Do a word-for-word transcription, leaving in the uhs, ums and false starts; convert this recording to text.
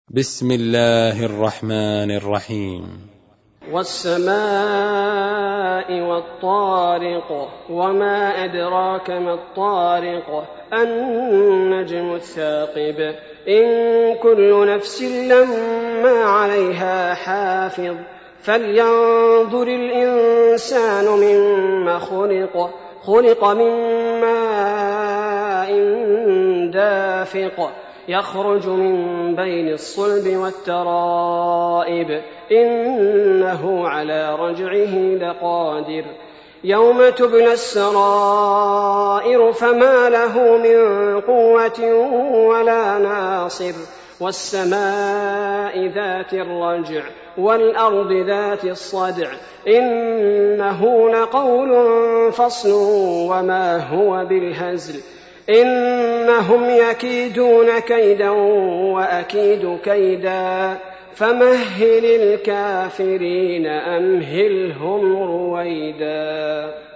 بسم الله الرحمن الرحيم. والسماء والطارق وما أدراك ما الطارق النجم الثاقب إن كل نفس لما عليها حافظ فلينظر الإنسان مما خلق خلق من ماء دافق يخرج من بين الصلب والترائب إنه على رجعه لقادر يوم تبلى السرائر فما له من قوة ولا ناصر والسماء ذات الرجع والأرض ذات الصدع إنه لقول فصل وما هو بالهزل إنهم يكيدون كيدا وأكيد كيدا فمهل الكافرين أمهلهم رويدا.